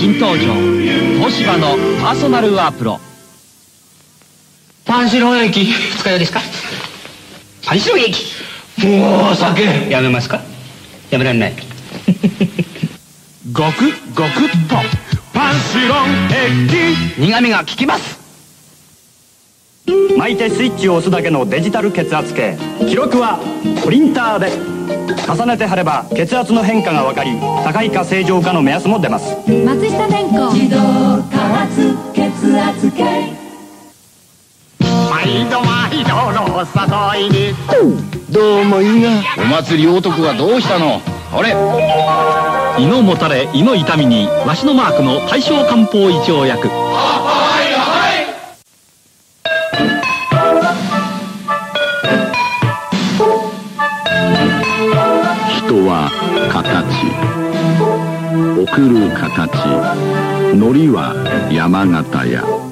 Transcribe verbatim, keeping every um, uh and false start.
新登場東芝のパーソナルワープロ。 パンシロン液二日酔いですか？パンシロン液もう酒やめますか？やめられない。 ごくごくっとパンシロン液、苦味が効きます。 巻いてスイッチを押すだけのデジタル血圧計。記録はプリンターで重ねて貼れば血圧の変化が分かり、高いか正常かの目安も出ます。 松下電工自動加圧血圧計。 毎度毎度の誘いに。 どうもいいな。お祭り男がどうしたの？あれ、 胃のもたれ、胃の痛みにわしのマークの大正漢方胃腸薬。 人は形、送る形、海苔は山形屋。